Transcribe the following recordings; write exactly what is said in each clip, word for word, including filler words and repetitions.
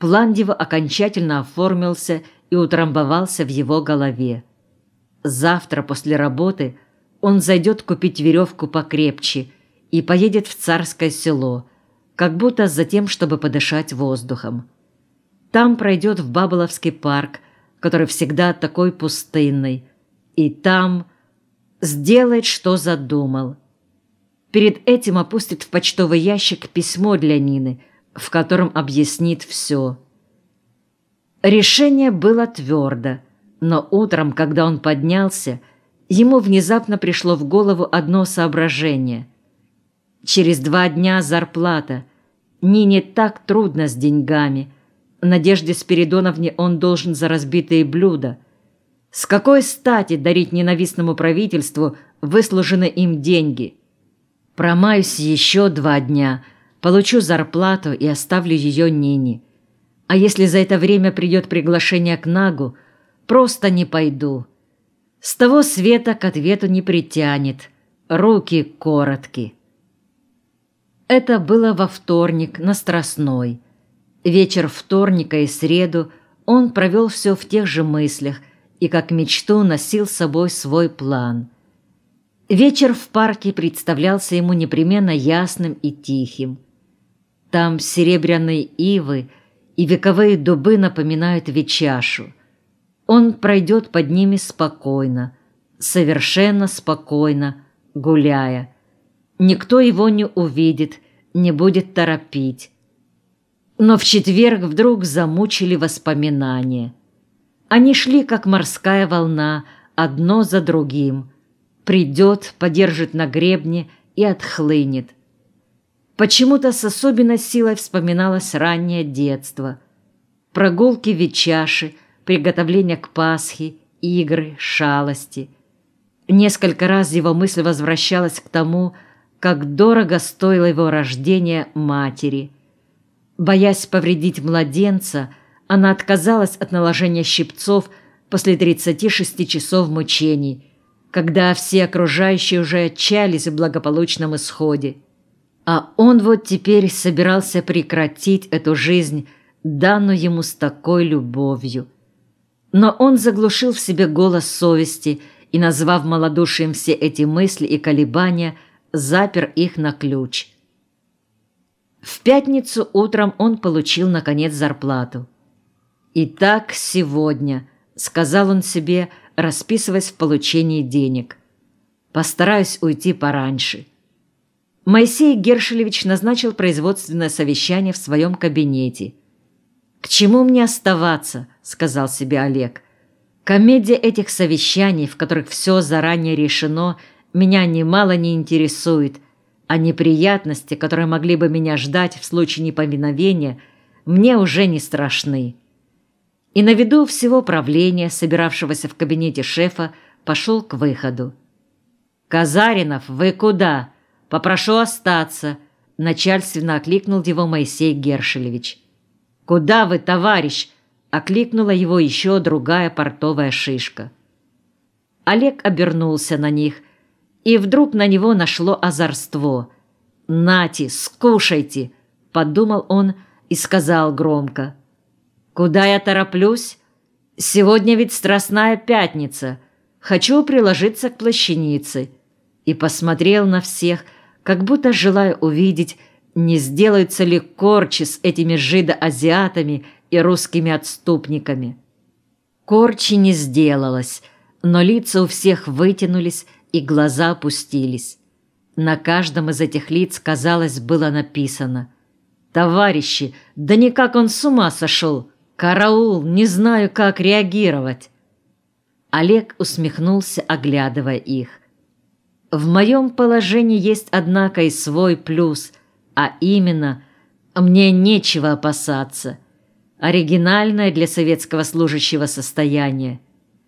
план его окончательно оформился и утрамбовался в его голове. Завтра после работы он зайдет купить веревку покрепче и поедет в Царское Село, как будто за тем, чтобы подышать воздухом. Там пройдет в Баболовский парк, который всегда такой пустынный, и там сделает, что задумал. Перед этим опустит в почтовый ящик письмо для Нины, в котором объяснит все. Решение было твердо, но утром, когда он поднялся, ему внезапно пришло в голову одно соображение. Через два дня зарплата. Нине так трудно с деньгами. Надежде Спиридоновне он должен за разбитые блюда. С какой стати дарить ненавистному правительству выслуженные им деньги? Промаюсь еще два дня, получу зарплату и оставлю ее Нине. А если за это время придет приглашение к Нагу, просто не пойду. С того света к ответу не притянет, руки коротки. Это было во вторник на Страстной. Вечер вторника и среду он провел все в тех же мыслях и как мечту носил с собой свой план. Вечер в парке представлялся ему непременно ясным и тихим. Там серебряные ивы и вековые дубы напоминают ветчашу. Он пройдет под ними спокойно, совершенно спокойно, гуляя. Никто его не увидит, не будет торопить. Но в четверг вдруг замучили воспоминания. Они шли, как морская волна, одно за другим. Придет, подержит на гребне и отхлынет. Почему-то с особенной силой вспоминалось раннее детство. Прогулки в Ветчаше, приготовление к Пасхе, игры, шалости. Несколько раз его мысль возвращалась к тому, как дорого стоило его рождение матери. Боясь повредить младенца, она отказалась от наложения щипцов после тридцати шести часов мучений, когда все окружающие уже отчаялись в благополучном исходе. А он вот теперь собирался прекратить эту жизнь, данную ему с такой любовью. Но он заглушил в себе голос совести и, назвав малодушием все эти мысли и колебания, запер их на ключ. В пятницу утром он получил, наконец, зарплату. «Итак, сегодня», — сказал он себе, расписываясь в получении денег. «Постараюсь уйти пораньше». Моисей Гершелевич назначил производственное совещание в своем кабинете. «К чему мне оставаться?» — сказал себе Олег. «Комедия этих совещаний, в которых все заранее решено, меня немало не интересует, а неприятности, которые могли бы меня ждать в случае неповиновения, мне уже не страшны». И на виду всего правления, собиравшегося в кабинете шефа, пошел к выходу. «Казаринов, вы куда? Попрошу остаться», — начальственно окликнул его Моисей Гершелевич. «Куда вы, товарищ?» — окликнула его еще другая портовая шишка. Олег обернулся на них, и вдруг на него нашло озорство. «Нате, скушайте!» — подумал он и сказал громко. «Куда я тороплюсь? Сегодня ведь Страстная пятница. Хочу приложиться к плащанице». И посмотрел на всех, как будто желая увидеть, не сделаются ли корчи с этими жидоазиатами и русскими отступниками. Корчи не сделалось, но лица у всех вытянулись и глаза опустились. На каждом из этих лиц, казалось, было написано: «Товарищи, да никак он с ума сошел! Караул, не знаю, как реагировать!» Олег усмехнулся, оглядывая их. «В моем положении есть, однако, и свой плюс, а именно, мне нечего опасаться. Оригинальное для советского служащего состояние.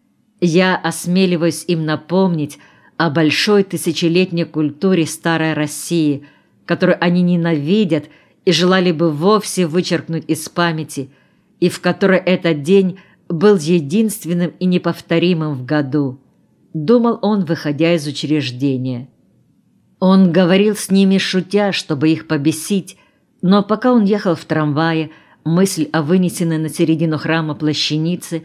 Я осмеливаюсь им напомнить о большой тысячелетней культуре старой России, которую они ненавидят и желали бы вовсе вычеркнуть из памяти, и в которой этот день был единственным и неповторимым в году», — думал он, выходя из учреждения. Он говорил с ними шутя, чтобы их побесить, но пока он ехал в трамвае, Мысль о вынесенной на середину храма плащанице